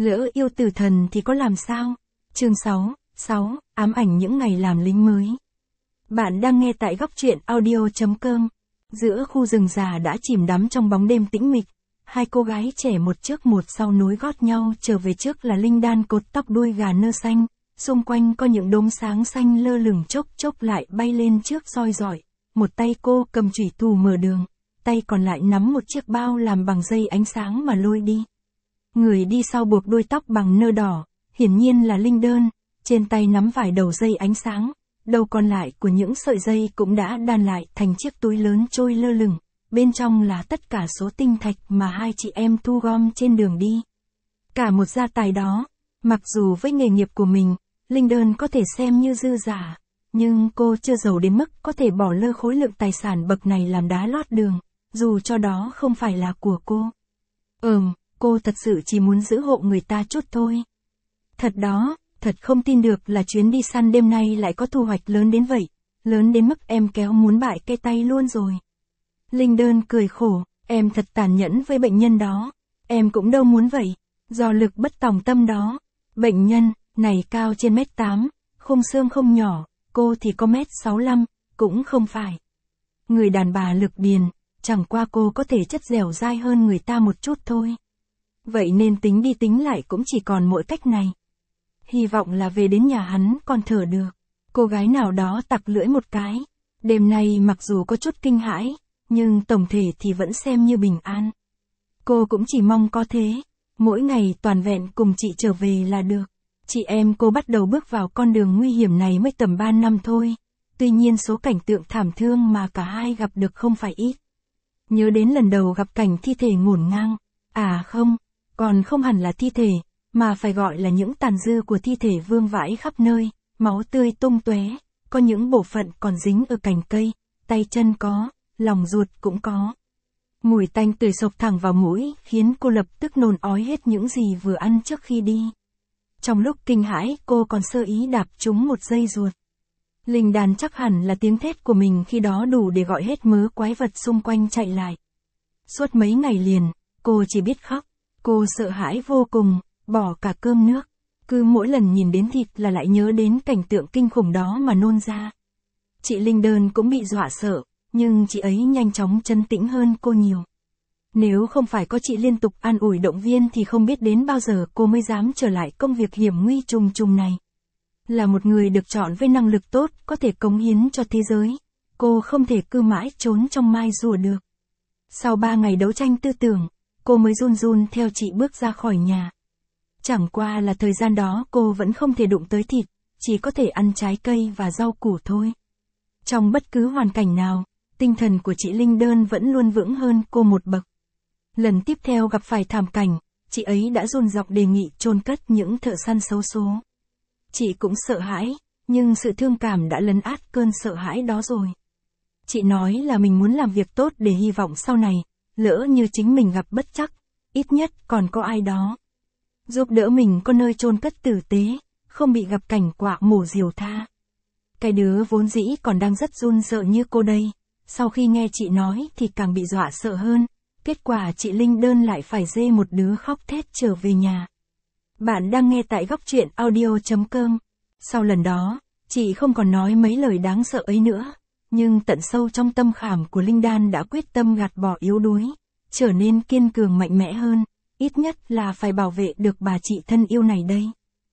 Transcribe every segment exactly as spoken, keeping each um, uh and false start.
Lỡ yêu tử thần thì có làm sao? Chương sáu, sáu, ám ảnh những ngày làm lính mới. Bạn đang nghe tại góc truyện audio chấm com. Giữa khu rừng già đã chìm đắm trong bóng đêm tĩnh mịch, hai cô gái trẻ một trước một sau nối gót nhau trở về. Trước là Linh Đan cột tóc đuôi gà nơ xanh, xung quanh có những đốm sáng xanh lơ lửng chốc chốc lại bay lên trước soi rọi. Một tay cô cầm chủy thủ mở đường, tay còn lại nắm một chiếc bao làm bằng dây ánh sáng mà lôi đi. Người đi sau buộc đuôi tóc bằng nơ đỏ, hiển nhiên là Linh Đơn, trên tay nắm vài đầu dây ánh sáng, đầu còn lại của những sợi dây cũng đã đan lại thành chiếc túi lớn trôi lơ lửng, bên trong là tất cả số tinh thạch mà hai chị em thu gom trên đường đi. Cả một gia tài đó, mặc dù với nghề nghiệp của mình, Linh Đơn có thể xem như dư giả, nhưng cô chưa giàu đến mức có thể bỏ lơ khối lượng tài sản bậc này làm đá lót đường, dù cho đó không phải là của cô. Ừm, cô thật sự chỉ muốn giữ hộ người ta chút thôi. Thật đó, thật không tin được là chuyến đi săn đêm nay lại có thu hoạch lớn đến vậy, lớn đến mức em kéo muốn bại cây tay luôn rồi. Linh Đơn cười khổ, em thật tàn nhẫn với bệnh nhân đó, em cũng đâu muốn vậy, do lực bất tòng tâm đó. Bệnh nhân, này cao trên mét tám, khung xương không nhỏ, cô thì có mét sáu lăm, cũng không phải. Người đàn bà lực điền, chẳng qua cô có thể chất dẻo dai hơn người ta một chút thôi. Vậy nên tính đi tính lại cũng chỉ còn mỗi cách này. Hy vọng là về đến nhà hắn còn thở được. Cô gái nào đó tặc lưỡi một cái. Đêm nay mặc dù có chút kinh hãi, nhưng tổng thể thì vẫn xem như bình an. Cô cũng chỉ mong có thế. Mỗi ngày toàn vẹn cùng chị trở về là được. Chị em cô bắt đầu bước vào con đường nguy hiểm này mới tầm ba năm thôi. Tuy nhiên số cảnh tượng thảm thương mà cả hai gặp được không phải ít. Nhớ đến lần đầu gặp cảnh thi thể ngổn ngang. À không, còn không hẳn là thi thể, mà phải gọi là những tàn dư của thi thể vương vãi khắp nơi, máu tươi tung tóe, có những bộ phận còn dính ở cành cây, tay chân có, lòng ruột cũng có. Mùi tanh tươi sộc thẳng vào mũi, khiến cô lập tức nôn ói hết những gì vừa ăn trước khi đi. Trong lúc kinh hãi, cô còn sơ ý đạp trúng một dây ruột. Linh Đan chắc hẳn là tiếng thét của mình khi đó đủ để gọi hết mớ quái vật xung quanh chạy lại. Suốt mấy ngày liền, cô chỉ biết khóc. Cô sợ hãi vô cùng, bỏ cả cơm nước. Cứ mỗi lần nhìn đến thịt là lại nhớ đến cảnh tượng kinh khủng đó mà nôn ra. Chị Linh Đơn cũng bị dọa sợ, nhưng chị ấy nhanh chóng trấn tĩnh hơn cô nhiều. Nếu không phải có chị liên tục an ủi động viên thì không biết đến bao giờ cô mới dám trở lại công việc hiểm nguy trùng trùng này. Là một người được chọn với năng lực tốt, có thể cống hiến cho thế giới. Cô không thể cứ mãi trốn trong mai rùa được. Sau ba ngày đấu tranh tư tưởng, cô mới run run theo chị bước ra khỏi nhà. Chẳng qua là thời gian đó cô vẫn không thể đụng tới thịt, chỉ có thể ăn trái cây và rau củ thôi. Trong bất cứ hoàn cảnh nào, tinh thần của chị Linh Đơn vẫn luôn vững hơn cô một bậc. Lần tiếp theo gặp phải thảm cảnh, chị ấy đã dồn dọc đề nghị chôn cất những thợ săn xấu số. Chị cũng sợ hãi, nhưng sự thương cảm đã lấn át cơn sợ hãi đó rồi. Chị nói là mình muốn làm việc tốt để hy vọng sau này, lỡ như chính mình gặp bất trắc, ít nhất còn có ai đó giúp đỡ mình có nơi chôn cất tử tế, không bị gặp cảnh quạ mổ diều tha. Cái đứa vốn dĩ còn đang rất run sợ như cô đây, sau khi nghe chị nói thì càng bị dọa sợ hơn, kết quả chị Linh Đơn lại phải dê một đứa khóc thét trở về nhà. Bạn đang nghe tại góc truyện audio chấm com. Sau lần đó, chị không còn nói mấy lời đáng sợ ấy nữa, nhưng tận sâu trong tâm khảm của Linh Đan đã quyết tâm gạt bỏ yếu đuối, trở nên kiên cường mạnh mẽ hơn, ít nhất là phải bảo vệ được bà chị thân yêu này đây.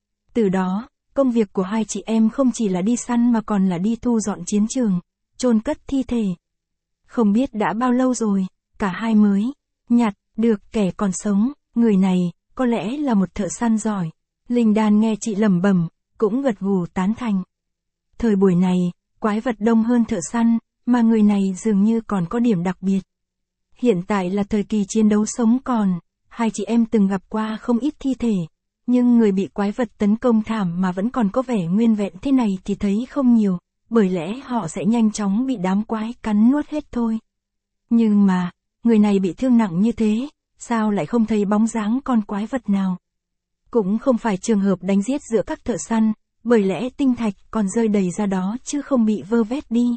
Từ đó, công việc của hai chị em không chỉ là đi săn mà còn là đi thu dọn chiến trường, chôn cất thi thể. Không biết đã bao lâu rồi, cả hai mới nhặt được kẻ còn sống, người này có lẽ là một thợ săn giỏi. Linh Đan nghe chị lẩm bẩm, cũng gật gù tán thành. Thời buổi này, quái vật đông hơn thợ săn, mà người này dường như còn có điểm đặc biệt. Hiện tại là thời kỳ chiến đấu sống còn, hai chị em từng gặp qua không ít thi thể, nhưng người bị quái vật tấn công thảm mà vẫn còn có vẻ nguyên vẹn thế này thì thấy không nhiều, bởi lẽ họ sẽ nhanh chóng bị đám quái cắn nuốt hết thôi. Nhưng mà, người này bị thương nặng như thế, sao lại không thấy bóng dáng con quái vật nào? Cũng không phải trường hợp đánh giết giữa các thợ săn, bởi lẽ tinh thạch còn rơi đầy ra đó chứ không bị vơ vét đi.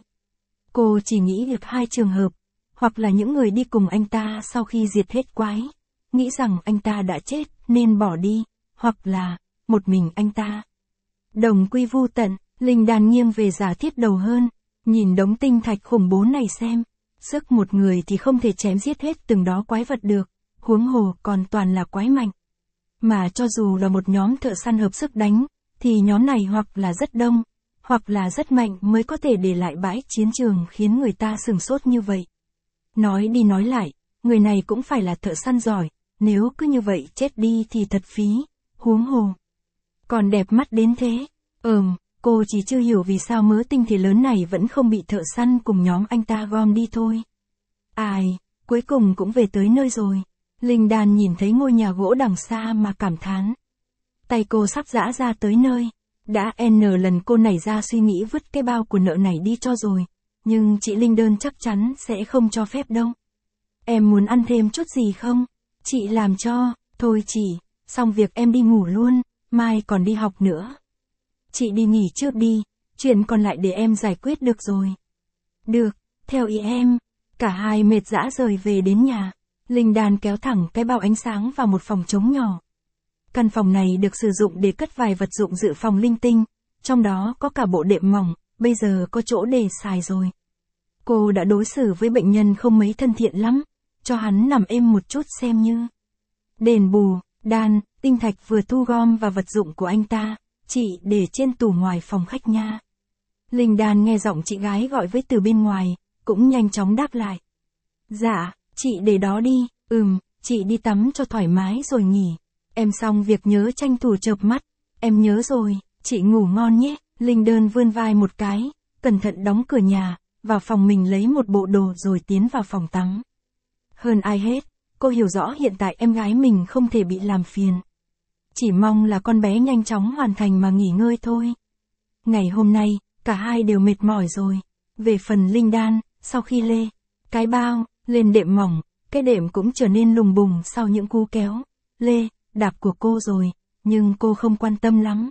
Cô chỉ nghĩ được hai trường hợp, hoặc là những người đi cùng anh ta sau khi diệt hết quái, nghĩ rằng anh ta đã chết nên bỏ đi, hoặc là, một mình anh ta. Đồng quy vu tận, Linh Đan nghiêng về giả thiết đầu hơn, nhìn đống tinh thạch khủng bố này xem. Sức một người thì không thể chém giết hết từng đó quái vật được, huống hồ còn toàn là quái mạnh. Mà cho dù là một nhóm thợ săn hợp sức đánh, thì nhóm này hoặc là rất đông, hoặc là rất mạnh mới có thể để lại bãi chiến trường khiến người ta sửng sốt như vậy. Nói đi nói lại, người này cũng phải là thợ săn giỏi, nếu cứ như vậy chết đi thì thật phí, huống hồ. Còn đẹp mắt đến thế, ừm, cô chỉ chưa hiểu vì sao mớ tinh thể lớn này vẫn không bị thợ săn cùng nhóm anh ta gom đi thôi. Ai, cuối cùng cũng về tới nơi rồi. Linh Đan nhìn thấy ngôi nhà gỗ đằng xa mà cảm thán. Tay cô sắp giã ra tới nơi. Đã N lần cô nảy ra suy nghĩ vứt cái bao của nợ này đi cho rồi. Nhưng chị Linh Đơn chắc chắn sẽ không cho phép đâu. Em muốn ăn thêm chút gì không? Chị làm cho, thôi chị, xong việc em đi ngủ luôn, mai còn đi học nữa. Chị đi nghỉ trước đi, chuyện còn lại để em giải quyết được rồi. Được, theo ý em. Cả hai mệt dã rời về đến nhà. Linh Đan kéo thẳng cái bao ánh sáng vào một phòng trống nhỏ. Căn phòng này được sử dụng để cất vài vật dụng dự phòng linh tinh, trong đó có cả bộ đệm mỏng, bây giờ có chỗ để xài rồi. Cô đã đối xử với bệnh nhân không mấy thân thiện lắm, cho hắn nằm êm một chút xem như. Đền bù, đan, tinh thạch vừa thu gom và vật dụng của anh ta, chị để trên tủ ngoài phòng khách nha. Linh Đan nghe giọng chị gái gọi với từ bên ngoài, cũng nhanh chóng đáp lại. Dạ, chị để đó đi, ừm, chị đi tắm cho thoải mái rồi nghỉ. Em xong việc nhớ tranh thủ chợp mắt, em nhớ rồi, chị ngủ ngon nhé. Linh Đơn vươn vai một cái, cẩn thận đóng cửa nhà, vào phòng mình lấy một bộ đồ rồi tiến vào phòng tắm. Hơn ai hết, cô hiểu rõ hiện tại em gái mình không thể bị làm phiền. Chỉ mong là con bé nhanh chóng hoàn thành mà nghỉ ngơi thôi. Ngày hôm nay, cả hai đều mệt mỏi rồi. Về phần Linh Đan, sau khi lê cái bao lên đệm mỏng, cái đệm cũng trở nên lùng bùng sau những cú kéo lê đạp của cô rồi, nhưng cô không quan tâm lắm.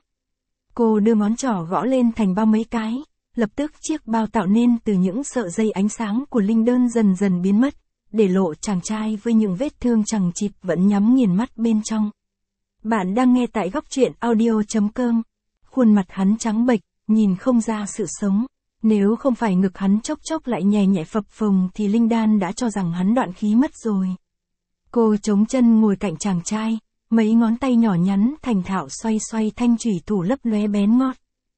Cô đưa ngón trỏ gõ lên thành bao mấy cái, lập tức chiếc bao tạo nên từ những sợi dây ánh sáng của Linh Đơn dần dần biến mất, để lộ chàng trai với những vết thương chằng chịt vẫn nhắm nghiền mắt bên trong. Bạn đang nghe tại góc truyện audio chấm com. Khuôn mặt hắn trắng bệch, nhìn không ra sự sống. Nếu không phải ngực hắn chốc chốc lại nhè nhẹ phập phồng thì Linh Đan đã cho rằng hắn đoạn khí mất rồi. Cô chống chân ngồi cạnh chàng trai, mấy ngón tay nhỏ nhắn thành thạo xoay xoay thanh chủy thủ lấp lóe bén ngót.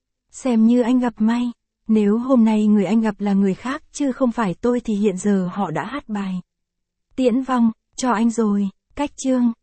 Xem như anh gặp may, nếu hôm nay người anh gặp là người khác chứ không phải tôi thì hiện giờ họ đã hát bài Tiễn vong cho anh rồi. Cách chương